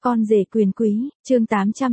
Con rể quyền quý, chương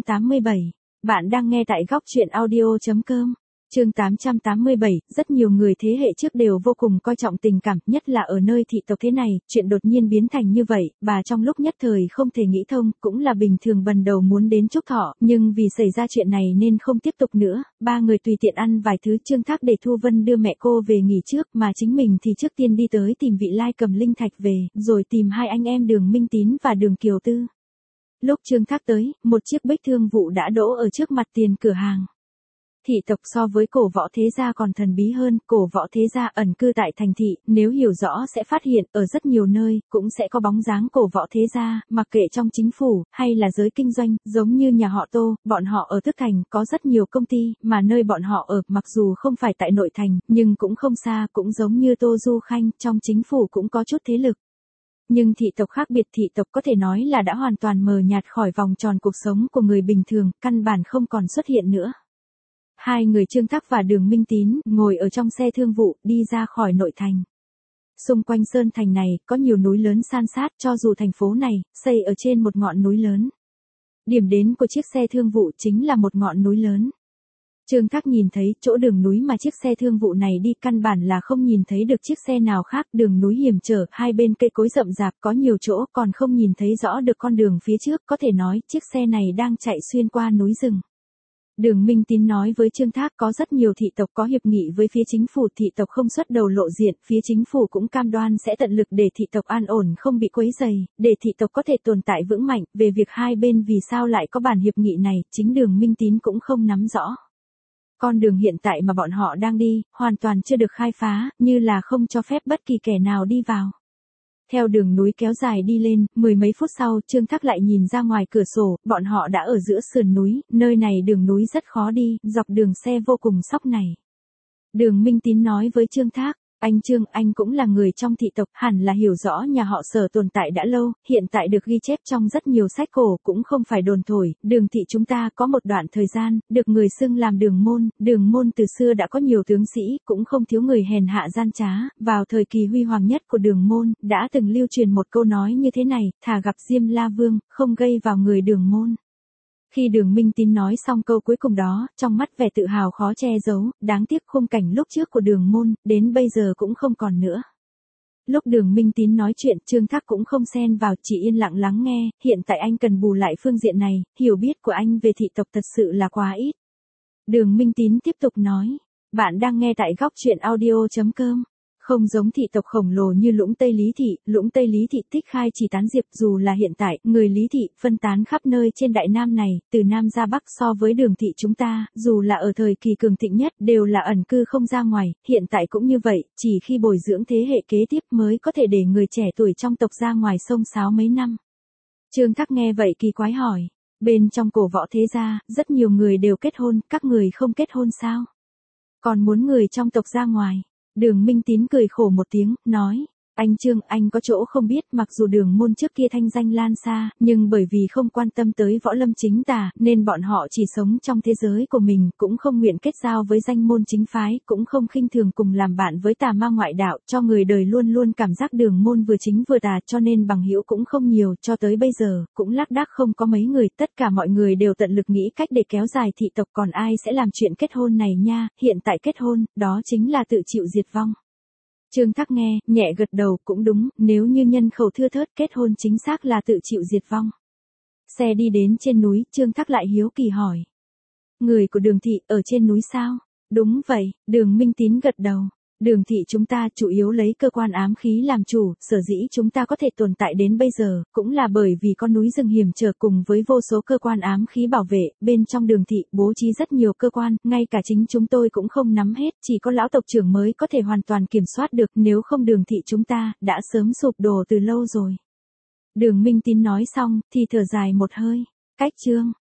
887. Bạn đang nghe tại góc truyện audio.com. Chương 887, rất nhiều người thế hệ trước đều vô cùng coi trọng tình cảm, nhất là ở nơi thị tộc thế này, chuyện đột nhiên biến thành như vậy, bà trong lúc nhất thời không thể nghĩ thông, cũng là bình thường bần đầu muốn đến chúc thọ, nhưng vì xảy ra chuyện này nên không tiếp tục nữa, ba người tùy tiện ăn vài thứ Trương Thác để Thu Vân đưa mẹ cô về nghỉ trước, mà chính mình thì trước tiên đi tới tìm Vị Lai cầm linh thạch về, rồi tìm hai anh em Đường Minh Tín và Đường Kiều Tư. Lúc Trương Thác tới, một chiếc bích thương vụ đã đỗ ở trước mặt tiền cửa hàng. Thị tộc so với cổ võ thế gia còn thần bí hơn, cổ võ thế gia ẩn cư tại thành thị, nếu hiểu rõ sẽ phát hiện, ở rất nhiều nơi, cũng sẽ có bóng dáng cổ võ thế gia, mặc kệ trong chính phủ, hay là giới kinh doanh, giống như nhà họ Tô, bọn họ ở Tức Thành, có rất nhiều công ty, mà nơi bọn họ ở, mặc dù không phải tại nội thành, nhưng cũng không xa, cũng giống như Tô Du Khanh, trong chính phủ cũng có chút thế lực. Nhưng thị tộc khác biệt, thị tộc có thể nói là đã hoàn toàn mờ nhạt khỏi vòng tròn cuộc sống của người bình thường, căn bản không còn xuất hiện nữa. Hai người Trương Thác và Đường Minh Tín ngồi ở trong xe thương vụ đi ra khỏi nội thành. Xung quanh Sơn Thành này có nhiều núi lớn san sát, cho dù thành phố này xây ở trên một ngọn núi lớn. Điểm đến của chiếc xe thương vụ chính là một ngọn núi lớn. Trương Thác nhìn thấy chỗ đường núi mà chiếc xe thương vụ này đi, căn bản là không nhìn thấy được chiếc xe nào khác, đường núi hiểm trở, hai bên cây cối rậm rạp, có nhiều chỗ còn không nhìn thấy rõ được con đường phía trước, có thể nói chiếc xe này đang chạy xuyên qua núi rừng. Đường Minh Tín nói với Trương Thác có rất nhiều thị tộc có hiệp nghị với phía chính phủ, thị tộc không xuất đầu lộ diện, phía chính phủ cũng cam đoan sẽ tận lực để thị tộc an ổn không bị quấy rầy, để thị tộc có thể tồn tại vững mạnh, về việc hai bên vì sao lại có bản hiệp nghị này, chính Đường Minh Tín cũng không nắm rõ. Con đường hiện tại mà bọn họ đang đi, hoàn toàn chưa được khai phá, như là không cho phép bất kỳ kẻ nào đi vào. Theo đường núi kéo dài đi lên, mười mấy phút sau, Trương Thác lại nhìn ra ngoài cửa sổ, bọn họ đã ở giữa sườn núi, nơi này đường núi rất khó đi, dọc đường xe vô cùng sóc này. Đường Minh Tín nói với Trương Thác, anh Trương, anh cũng là người trong thị tộc, hẳn là hiểu rõ nhà họ Sở tồn tại đã lâu, hiện tại được ghi chép trong rất nhiều sách cổ, cũng không phải đồn thổi, đường thị chúng ta có một đoạn thời gian, được người xưng làm đường môn từ xưa đã có nhiều tướng sĩ, cũng không thiếu người hèn hạ gian trá, vào thời kỳ huy hoàng nhất của đường môn, đã từng lưu truyền một câu nói như thế này, thà gặp Diêm La Vương, không gây vào người đường môn. Khi Đường Minh Tín nói xong câu cuối cùng đó, trong mắt vẻ tự hào khó che giấu, đáng tiếc khung cảnh lúc trước của đường môn, đến bây giờ cũng không còn nữa. Lúc Đường Minh Tín nói chuyện, Trương Thác cũng không xen vào, chỉ yên lặng lắng nghe, hiện tại anh cần bù lại phương diện này, hiểu biết của anh về thị tộc thật sự là quá ít. Đường Minh Tín tiếp tục nói, bạn đang nghe tại góc truyện audio.com. Không giống thị tộc khổng lồ như Lũng Tây Lý Thị tích khai chỉ tán diệp, dù là hiện tại, người Lý Thị phân tán khắp nơi trên Đại Nam này, từ Nam ra Bắc, so với Đường thị chúng ta, dù là ở thời kỳ cường thịnh nhất, đều là ẩn cư không ra ngoài, hiện tại cũng như vậy, chỉ khi bồi dưỡng thế hệ kế tiếp mới có thể để người trẻ tuổi trong tộc ra ngoài xông xáo mấy năm. Trương Thác nghe vậy kỳ quái hỏi, bên trong cổ võ thế gia, rất nhiều người đều kết hôn, các người không kết hôn sao? Còn muốn người trong tộc ra ngoài? Đường Minh Tín cười khổ một tiếng, nói, anh Trương, anh có chỗ không biết, mặc dù đường môn trước kia thanh danh lan xa, nhưng bởi vì không quan tâm tới võ lâm chính tà, nên bọn họ chỉ sống trong thế giới của mình, cũng không nguyện kết giao với danh môn chính phái, cũng không khinh thường cùng làm bạn với tà ma ngoại đạo, cho người đời luôn luôn cảm giác đường môn vừa chính vừa tà, cho nên bằng hữu cũng không nhiều, cho tới bây giờ, cũng lác đác không có mấy người, tất cả mọi người đều tận lực nghĩ cách để kéo dài thị tộc, còn ai sẽ làm chuyện kết hôn này nha, hiện tại kết hôn, đó chính là tự chịu diệt vong. Trương Thác nghe, nhẹ gật đầu, cũng đúng, nếu như nhân khẩu thưa thớt, kết hôn chính xác là tự chịu diệt vong. Xe đi đến trên núi, Trương Thác lại hiếu kỳ hỏi. Người của Đường thị, ở trên núi sao? Đúng vậy, Đường Minh Tín gật đầu. Đường thị chúng ta chủ yếu lấy cơ quan ám khí làm chủ, sở dĩ chúng ta có thể tồn tại đến bây giờ, cũng là bởi vì con núi rừng hiểm trở cùng với vô số cơ quan ám khí bảo vệ, bên trong Đường thị bố trí rất nhiều cơ quan, ngay cả chính chúng tôi cũng không nắm hết, chỉ có lão tộc trưởng mới có thể hoàn toàn kiểm soát được, nếu không Đường thị chúng ta đã sớm sụp đổ từ lâu rồi. Đường Minh Tín nói xong, thì thở dài một hơi, cách Trương